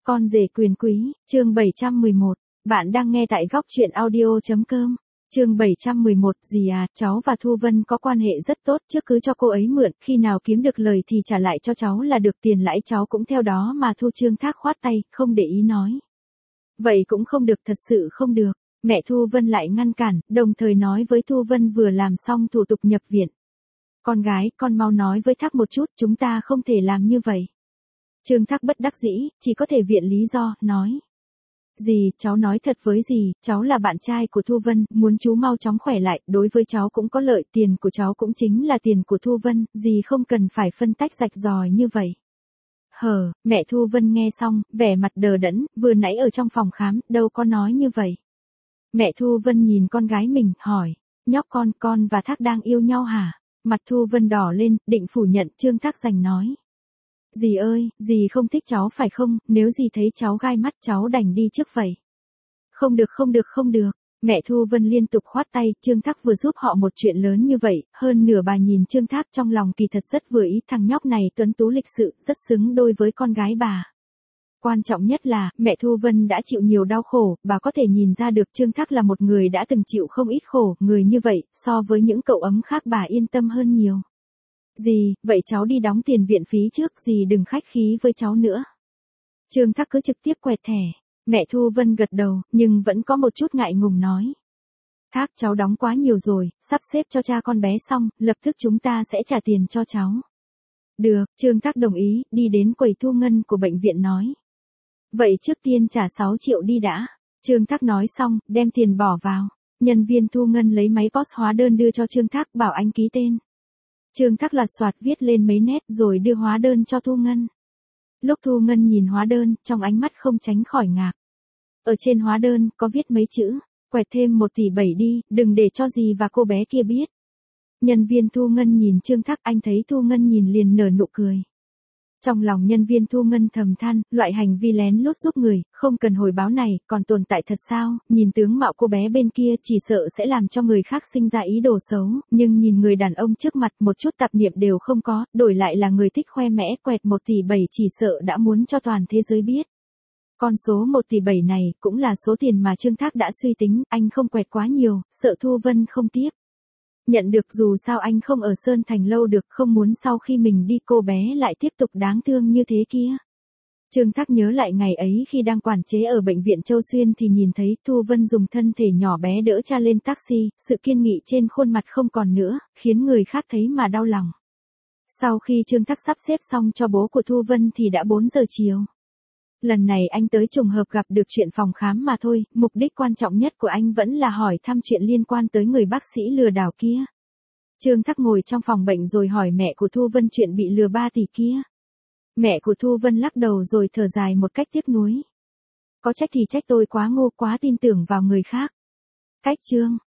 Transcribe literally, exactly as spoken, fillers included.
Con rể quyền quý, chương bảy trăm mười một. Bạn đang nghe tại góc truyện audio.com. Chương bảy trăm mười một, dì à, cháu và Thu Vân có quan hệ rất tốt, trước cứ cho cô ấy mượn, khi nào kiếm được lời thì trả lại cho cháu là được, tiền lãi cháu cũng theo đó mà thu. Trương Thác khoát tay, không để ý nói. Vậy cũng không được, thật sự không được. Mẹ Thu Vân lại ngăn cản, đồng thời nói với Thu Vân vừa làm xong thủ tục nhập viện. Con gái, con mau nói với Thác một chút, chúng ta không thể làm như vậy. Trương Thác bất đắc dĩ, chỉ có thể viện lý do, nói. Dì, cháu nói thật với dì, cháu là bạn trai của Thu Vân, muốn chú mau chóng khỏe lại, đối với cháu cũng có lợi, tiền của cháu cũng chính là tiền của Thu Vân, dì không cần phải phân tách rạch ròi như vậy. Hờ, mẹ Thu Vân nghe xong, vẻ mặt đờ đẫn, vừa nãy ở trong phòng khám, đâu có nói như vậy. Mẹ Thu Vân nhìn con gái mình, hỏi, nhóc con, con và Thác đang yêu nhau hả? Mặt Thu Vân đỏ lên, định phủ nhận. Trương Thác giành nói. Dì ơi, dì không thích cháu phải không, nếu dì thấy cháu gai mắt cháu đành đi trước vậy. Không được không được không được, mẹ Thu Vân liên tục khoát tay. Trương Thác vừa giúp họ một chuyện lớn như vậy, hơn nửa bà nhìn Trương Thác trong lòng kỳ thật rất vừa ý, thằng nhóc này tuấn tú lịch sự, rất xứng đôi với con gái bà. Quan trọng nhất là, mẹ Thu Vân đã chịu nhiều đau khổ, bà có thể nhìn ra được Trương Thác là một người đã từng chịu không ít khổ, người như vậy, so với những cậu ấm khác bà yên tâm hơn nhiều. Dì, vậy cháu đi đóng tiền viện phí trước, dì đừng khách khí với cháu nữa. Trương Thác cứ trực tiếp quẹt thẻ. Mẹ Thu Vân gật đầu, nhưng vẫn có một chút ngại ngùng nói. Thác, cháu đóng quá nhiều rồi, sắp xếp cho cha con bé xong, lập tức chúng ta sẽ trả tiền cho cháu. Được, Trương Thác đồng ý, đi đến quầy thu ngân của bệnh viện nói. Vậy trước tiên trả sáu triệu đi đã. Trương Thác nói xong, đem tiền bỏ vào. Nhân viên thu ngân lấy máy pê ô ét hóa đơn đưa cho Trương Thác, bảo anh ký tên. Trương Thác loạt soạt viết lên mấy nét rồi đưa hóa đơn cho Thu Ngân. Lúc Thu Ngân nhìn hóa đơn, trong ánh mắt không tránh khỏi ngạc. Ở trên hóa đơn có viết mấy chữ, quẹt thêm một tỷ bảy đi, đừng để cho dì và cô bé kia biết. Nhân viên Thu Ngân nhìn Trương Thác, anh thấy Thu Ngân nhìn liền nở nụ cười. Trong lòng nhân viên Thu Ngân thầm than, loại hành vi lén lút giúp người, không cần hồi báo này, còn tồn tại thật sao, nhìn tướng mạo cô bé bên kia chỉ sợ sẽ làm cho người khác sinh ra ý đồ xấu, nhưng nhìn người đàn ông trước mặt một chút tạp niệm đều không có, đổi lại là người thích khoe mẽ, quẹt một tỷ bảy chỉ sợ đã muốn cho toàn thế giới biết. Con số một tỷ bảy này cũng là số tiền mà Trương Thác đã suy tính, anh không quẹt quá nhiều, sợ Thu Vân không tiếp. Nhận được dù sao anh không ở Sơn Thành lâu được, không muốn sau khi mình đi cô bé lại tiếp tục đáng thương như thế kia. Trương Thác nhớ lại ngày ấy khi đang quản chế ở bệnh viện Châu Xuyên thì nhìn thấy Thu Vân dùng thân thể nhỏ bé đỡ cha lên taxi, sự kiên nghị trên khuôn mặt không còn nữa, khiến người khác thấy mà đau lòng. Sau khi Trương Thác sắp xếp xong cho bố của Thu Vân thì đã bốn giờ chiều. Lần này anh tới trùng hợp gặp được chuyện phòng khám mà thôi, mục đích quan trọng nhất của anh vẫn là hỏi thăm chuyện liên quan tới người bác sĩ lừa đảo kia. Trương Thác ngồi trong phòng bệnh rồi hỏi mẹ của Thu Vân chuyện bị lừa ba tỷ kia. Mẹ của Thu Vân lắc đầu rồi thở dài một cách tiếc nuối. Có trách thì trách tôi quá ngô, quá tin tưởng vào người khác. Cách Trương